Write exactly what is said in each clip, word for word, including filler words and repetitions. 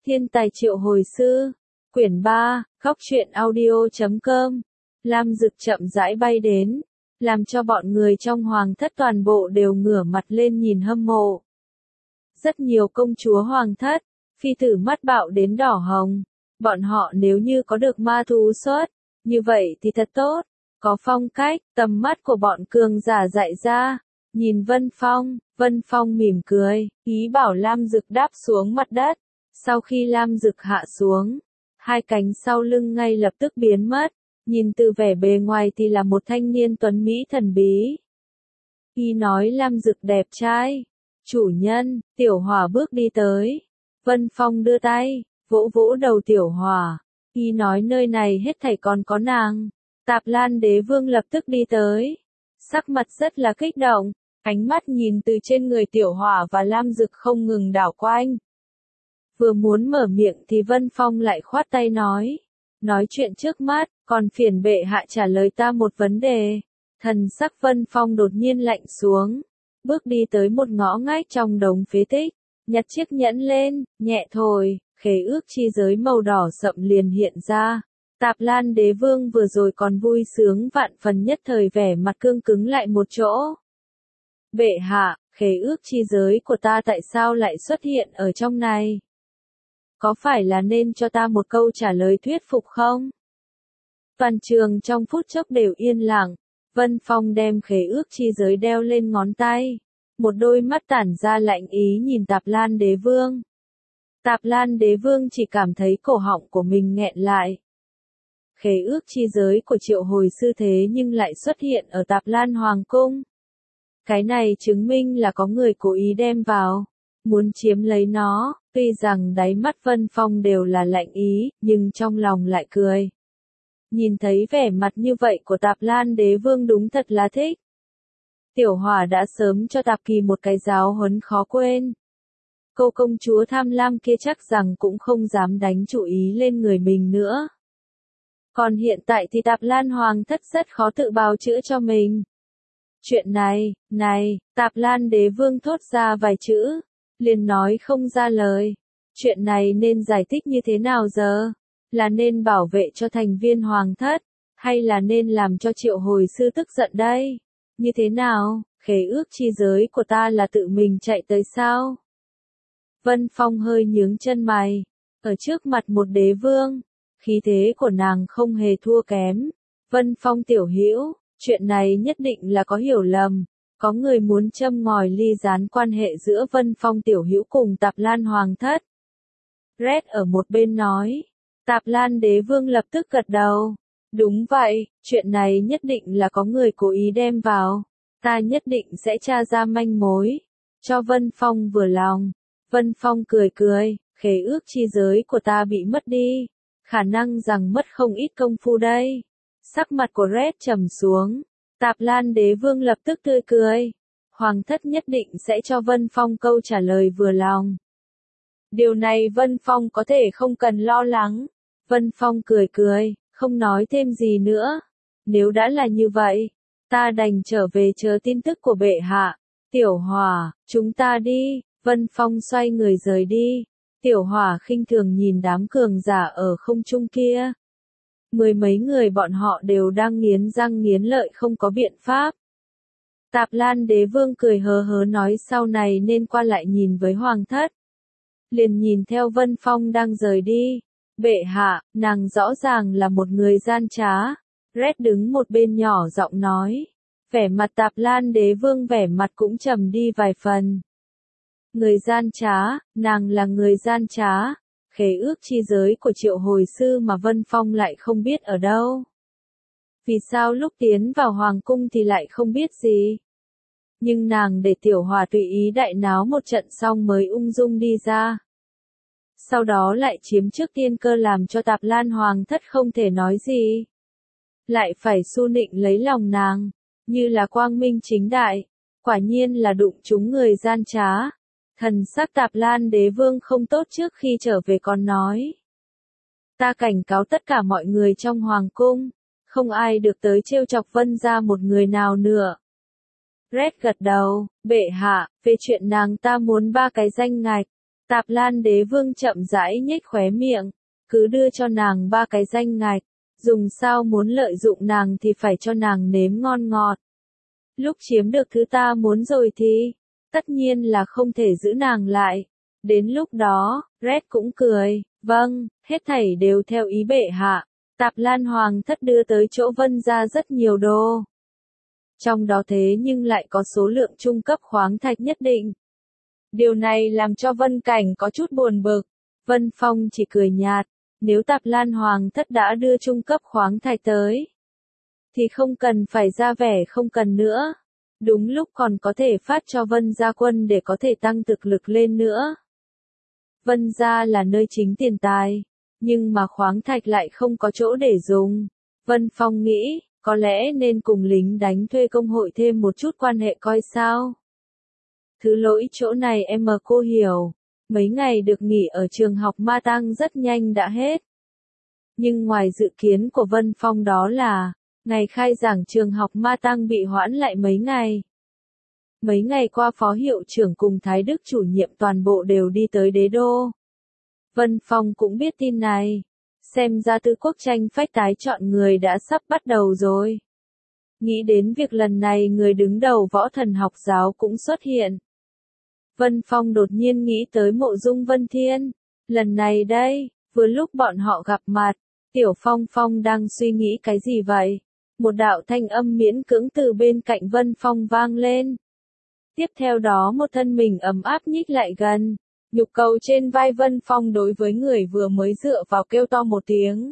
Thiên tài triệu hồi sư, quyển ba, góc truyện audio chấm com. Lam Dực chậm rãi bay đến, làm cho bọn người trong hoàng thất toàn bộ đều ngửa mặt lên nhìn hâm mộ. Rất nhiều công chúa hoàng thất, phi tử mắt bạo đến đỏ hồng, bọn họ nếu như có được ma thú xuất, như vậy thì thật tốt, có phong cách, tầm mắt của bọn cường giả dạy ra, nhìn Vân Phong, Vân Phong mỉm cười, ý bảo Lam Dực đáp xuống mặt đất. Sau khi Lam Dực hạ xuống, hai cánh sau lưng ngay lập tức biến mất, nhìn từ vẻ bề ngoài thì là một thanh niên tuấn mỹ thần bí. Y nói Lam Dực đẹp trai, chủ nhân, Tiểu Hỏa bước đi tới, Vân Phong đưa tay, vỗ vỗ đầu Tiểu Hỏa, Y nói nơi này hết thảy còn có nàng. Tạp Lan Đế Vương lập tức đi tới, sắc mặt rất là kích động, ánh mắt nhìn từ trên người Tiểu Hỏa và Lam Dực không ngừng đảo quanh. Vừa muốn mở miệng thì Vân Phong lại khoát tay nói, nói chuyện trước mắt, còn phiền bệ hạ trả lời ta một vấn đề. Thần sắc Vân Phong đột nhiên lạnh xuống, bước đi tới một ngõ ngách trong đống phế tích, nhặt chiếc nhẫn lên, nhẹ thổi, khế ước chi giới màu đỏ sậm liền hiện ra. Tạp Lan Đế Vương vừa rồi còn vui sướng vạn phần, nhất thời vẻ mặt cương cứng lại một chỗ. Bệ hạ, khế ước chi giới của ta tại sao lại xuất hiện ở trong này? Có phải là nên cho ta một câu trả lời thuyết phục không? Toàn trường trong phút chốc đều yên lặng, Vân Phong đem khế ước chi giới đeo lên ngón tay, một đôi mắt tản ra lạnh ý nhìn Tạp Lan Đế Vương. Tạp Lan Đế Vương chỉ cảm thấy cổ họng của mình nghẹn lại. Khế ước chi giới của triệu hồi sư thế nhưng lại xuất hiện ở Tạp Lan Hoàng Cung. Cái này chứng minh là có người cố ý đem vào, muốn chiếm lấy nó. Tuy rằng đáy mắt Vân Phong đều là lạnh ý, nhưng trong lòng lại cười. Nhìn thấy vẻ mặt như vậy của Tạp Lan Đế Vương đúng thật là thích. Tiểu Hỏa đã sớm cho Tạp Kỳ một cái giáo huấn khó quên. Cô công chúa tham lam kia chắc rằng cũng không dám đánh chủ ý lên người mình nữa. Còn hiện tại thì Tạp Lan Hoàng thất rất khó tự bào chữa cho mình. Chuyện này, này, Tạp Lan Đế Vương thốt ra vài chữ, liền nói không ra lời. Chuyện này nên giải thích như thế nào giờ? Là nên bảo vệ cho thành viên hoàng thất, hay là nên làm cho triệu hồi sư tức giận đây? Như thế nào, khế ước chi giới của ta là tự mình chạy tới sao? Vân Phong hơi nhướng chân mày, ở trước mặt một đế vương, khí thế của nàng không hề thua kém. Vân Phong tiểu hữu, chuyện này nhất định là có hiểu lầm. Có người muốn châm ngòi ly gián quan hệ giữa Vân Phong tiểu hữu cùng Tạp Lan Hoàng thất. Red ở một bên nói. Tạp Lan Đế Vương lập tức gật đầu. Đúng vậy, chuyện này nhất định là có người cố ý đem vào. Ta nhất định sẽ tra ra manh mối. Cho Vân Phong vừa lòng. Vân Phong cười cười, khế ước chi giới của ta bị mất đi. Khả năng rằng mất không ít công phu đây. Sắc mặt của Red trầm xuống. Tạp Lan Đế Vương lập tức tươi cười. Hoàng thất nhất định sẽ cho Vân Phong câu trả lời vừa lòng. Điều này Vân Phong có thể không cần lo lắng. Vân Phong cười cười, không nói thêm gì nữa. Nếu đã là như vậy, ta đành trở về chờ tin tức của bệ hạ. Tiểu Hỏa, chúng ta đi. Vân Phong xoay người rời đi. Tiểu Hỏa khinh thường nhìn đám cường giả ở không trung kia. Mười mấy người bọn họ đều đang nghiến răng nghiến lợi không có biện pháp. Tạp Lan Đế Vương cười hớ hớ nói sau này nên qua lại nhìn với hoàng thất. Liền nhìn theo Vân Phong đang rời đi. Bệ hạ, nàng rõ ràng là một người gian trá. Red đứng một bên nhỏ giọng nói. Vẻ mặt Tạp Lan Đế Vương vẻ mặt cũng trầm đi vài phần. Người gian trá, nàng là người gian trá. Khế ước chi giới của triệu hồi sư mà Vân Phong lại không biết ở đâu. Vì sao lúc tiến vào hoàng cung thì lại không biết gì? Nhưng nàng để Tiểu Hỏa tùy ý đại náo một trận xong mới ung dung đi ra. Sau đó lại chiếm trước tiên cơ làm cho Tạp Lan Hoàng thất không thể nói gì. Lại phải su nịnh lấy lòng nàng, như là quang minh chính đại, quả nhiên là đụng trúng người gian trá. Thần sắc Tạp Lan Đế Vương không tốt trước khi trở về còn nói. Ta cảnh cáo tất cả mọi người trong hoàng cung, không ai được tới trêu chọc Vân gia một người nào nữa. Red gật đầu, bệ hạ, về chuyện nàng ta muốn ba cái danh ngạch. Tạp Lan đế vương chậm rãi nhếch khóe miệng, cứ đưa cho nàng ba cái danh ngạch, dùng sao muốn lợi dụng nàng thì phải cho nàng nếm ngon ngọt. Lúc chiếm được thứ ta muốn rồi thì, tất nhiên là không thể giữ nàng lại. Đến lúc đó, Red cũng cười, vâng, hết thảy đều theo ý bệ hạ. Tạp Lan Hoàng thất đưa tới chỗ Vân gia rất nhiều đồ. Trong đó thế nhưng lại có số lượng trung cấp khoáng thạch nhất định. Điều này làm cho Vân Cảnh có chút buồn bực. Vân Phong chỉ cười nhạt, nếu Tạp Lan Hoàng thất đã đưa trung cấp khoáng thạch tới, thì không cần phải ra vẻ không cần nữa. Đúng lúc còn có thể phát cho Vân gia quân để có thể tăng thực lực lên nữa. Vân gia là nơi chính tiền tài, nhưng mà khoáng thạch lại không có chỗ để dùng. Vân Phong nghĩ, có lẽ nên cùng lính đánh thuê công hội thêm một chút quan hệ coi sao. Thứ lỗi chỗ này em mà cô hiểu, mấy ngày được nghỉ ở trường học Ma Tăng rất nhanh đã hết. Nhưng ngoài dự kiến của Vân Phong đó là, ngày khai giảng trường học Ma Tăng bị hoãn lại mấy ngày. Mấy ngày qua phó hiệu trưởng cùng Thái Đức chủ nhiệm toàn bộ đều đi tới đế đô. Vân Phong cũng biết tin này. Xem ra Tư Quốc tranh phách tái chọn người đã sắp bắt đầu rồi. Nghĩ đến việc lần này người đứng đầu võ thần học giáo cũng xuất hiện. Vân Phong đột nhiên nghĩ tới Mộ Dung Vân Thiên. Lần này đây, vừa lúc bọn họ gặp mặt, Tiểu Phong Phong đang suy nghĩ cái gì vậy? Một đạo thanh âm miễn cưỡng từ bên cạnh Vân Phong vang lên. Tiếp theo đó một thân mình ấm áp nhích lại gần. Nhục cầu trên vai Vân Phong đối với người vừa mới dựa vào kêu to một tiếng.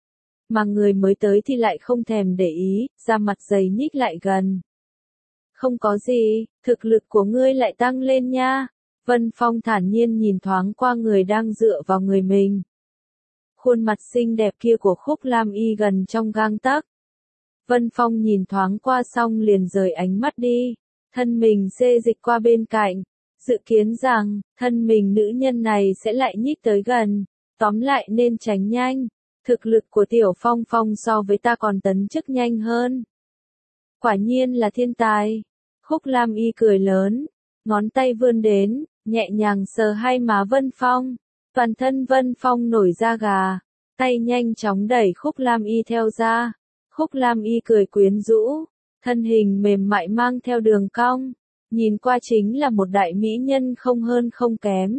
Mà người mới tới thì lại không thèm để ý, da mặt dày nhích lại gần. Không có gì, thực lực của ngươi lại tăng lên nha. Vân Phong thản nhiên nhìn thoáng qua người đang dựa vào người mình. Khuôn mặt xinh đẹp kia của Khúc Lam Y gần trong gang tấc. Vân Phong nhìn thoáng qua xong liền rời ánh mắt đi. Thân mình xê dịch qua bên cạnh. Dự kiến rằng, thân mình nữ nhân này sẽ lại nhích tới gần. Tóm lại nên tránh nhanh. Thực lực của Tiểu Phong Phong so với ta còn tấn chức nhanh hơn. Quả nhiên là thiên tài. Khúc Lam Y cười lớn. Ngón tay vươn đến, nhẹ nhàng sờ hai má Vân Phong. Toàn thân Vân Phong nổi da gà. Tay nhanh chóng đẩy Khúc Lam Y theo ra. Khúc Lam Y cười quyến rũ. Thân hình mềm mại mang theo đường cong. Nhìn qua chính là một đại mỹ nhân không hơn không kém.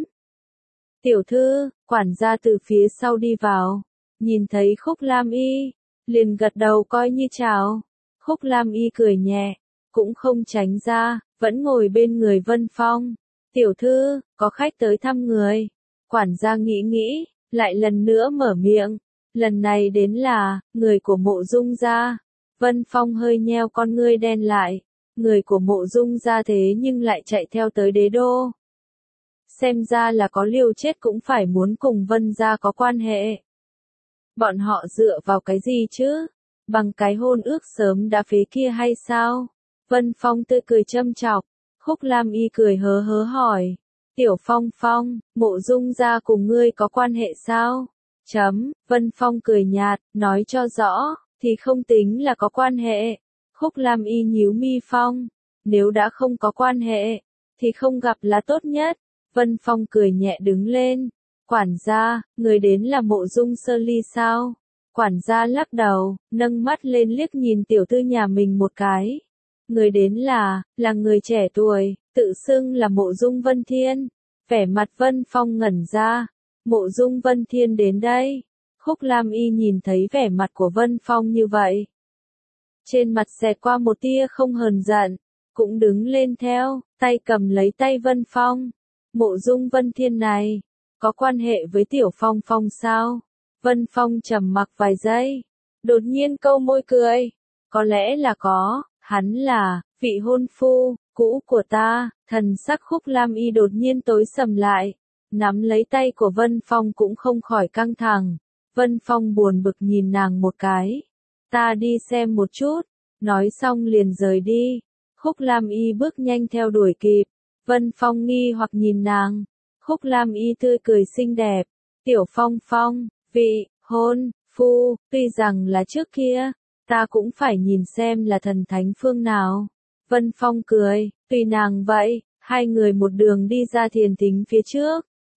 Tiểu thư, quản gia từ phía sau đi vào. Nhìn thấy Khúc Lam Y, liền gật đầu coi như chào. Khúc Lam Y cười nhẹ, cũng không tránh ra, vẫn ngồi bên người Vân Phong. Tiểu thư, có khách tới thăm người. Quản gia nghĩ nghĩ, lại lần nữa mở miệng. Lần này đến là, người của Mộ Dung gia. Vân Phong hơi nheo con ngươi đen lại. Người của Mộ Dung gia thế nhưng lại chạy theo tới đế đô. Xem ra là có liều chết cũng phải muốn cùng Vân gia có quan hệ. Bọn họ dựa vào cái gì chứ? Bằng cái hôn ước sớm đã phế kia hay sao? Vân Phong tươi cười châm chọc. Khúc Lam Y cười hớ hớ hỏi. Tiểu Phong Phong, Mộ Dung gia cùng ngươi có quan hệ sao? Chấm, Vân Phong cười nhạt, nói cho rõ, thì không tính là có quan hệ. Khúc Lam Y nhíu mi phong. Nếu đã không có quan hệ, thì không gặp là tốt nhất. Vân Phong cười nhẹ đứng lên. Quản gia, người đến là Mộ Dung Sơ Ly sao? Quản gia lắc đầu, nâng mắt lên liếc nhìn tiểu thư nhà mình một cái. Người đến là, là người trẻ tuổi, tự xưng là Mộ Dung Vân Thiên. Vẻ mặt Vân Phong ngẩn ra. Mộ Dung Vân Thiên đến đây. Khúc Lam Y nhìn thấy vẻ mặt của Vân Phong như vậy. Trên mặt xẹt qua một tia không hờn giận. Cũng đứng lên theo, tay cầm lấy tay Vân Phong. Mộ Dung Vân Thiên này, có quan hệ với Tiểu Phong Phong sao? Vân Phong trầm mặc vài giây. Đột nhiên câu môi cười. Có lẽ là có, hắn là, vị hôn phu, cũ của ta. Thần sắc Khúc Lam Y đột nhiên tối sầm lại. Nắm lấy tay của Vân Phong cũng không khỏi căng thẳng. Vân Phong buồn bực nhìn nàng một cái. Ta đi xem một chút. Nói xong liền rời đi. Khúc Lam Y bước nhanh theo đuổi kịp. Vân Phong nghi hoặc nhìn nàng. Khúc Lam Y tươi cười xinh đẹp. Tiểu Phong Phong, vị, hôn, phu, tuy rằng là trước kia, ta cũng phải nhìn xem là thần thánh phương nào. Vân Phong cười, tùy nàng vậy, hai người một đường đi ra thiền thính phía trước.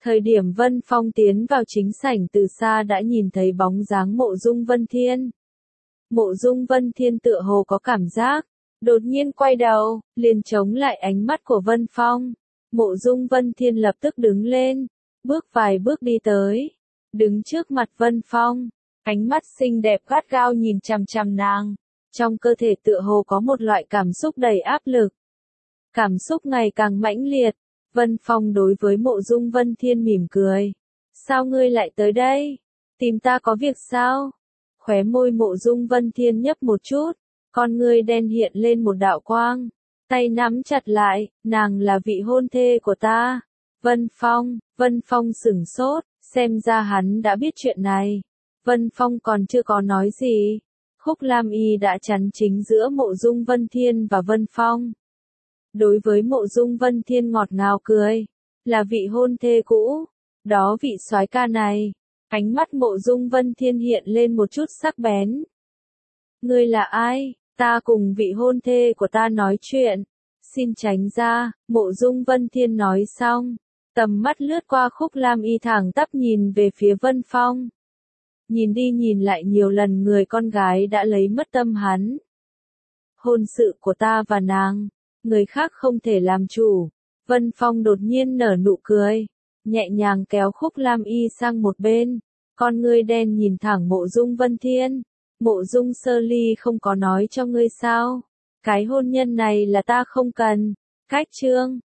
Thời điểm Vân Phong tiến vào chính sảnh từ xa đã nhìn thấy bóng dáng Mộ Dung Vân Thiên. Mộ Dung Vân Thiên tựa hồ có cảm giác, đột nhiên quay đầu, liền chống lại ánh mắt của Vân Phong. Mộ Dung Vân Thiên lập tức đứng lên, bước vài bước đi tới, đứng trước mặt Vân Phong, ánh mắt xinh đẹp gắt gao nhìn chằm chằm nàng, trong cơ thể tựa hồ có một loại cảm xúc đầy áp lực. Cảm xúc ngày càng mãnh liệt, Vân Phong đối với Mộ Dung Vân Thiên mỉm cười. Sao ngươi lại tới đây? Tìm ta có việc sao? Khóe môi Mộ Dung Vân Thiên nhấp một chút, con ngươi đen hiện lên một đạo quang, tay nắm chặt lại, nàng là vị hôn thê của ta. Vân Phong, Vân Phong sửng sốt, xem ra hắn đã biết chuyện này. Vân Phong còn chưa có nói gì, Khúc Lam Y đã chắn chính giữa Mộ Dung Vân Thiên và Vân Phong. Đối với Mộ Dung Vân Thiên ngọt ngào cười, là vị hôn thê cũ, đó vị soái ca này. Ánh mắt Mộ Dung Vân Thiên hiện lên một chút sắc bén. Ngươi là ai? Ta cùng vị hôn thê của ta nói chuyện. Xin tránh ra, Mộ Dung Vân Thiên nói xong, tầm mắt lướt qua Khúc Lam Y thẳng tắp nhìn về phía Vân Phong. Nhìn đi nhìn lại nhiều lần người con gái đã lấy mất tâm hắn. Hôn sự của ta và nàng, người khác không thể làm chủ. Vân Phong đột nhiên nở nụ cười, nhẹ nhàng kéo Khúc Lam Y sang một bên, con ngươi đen nhìn thẳng Mộ Dung Vân Thiên. Mộ Dung Sơ Ly không có nói cho ngươi sao? Cái hôn nhân này là ta không cần. Cách chương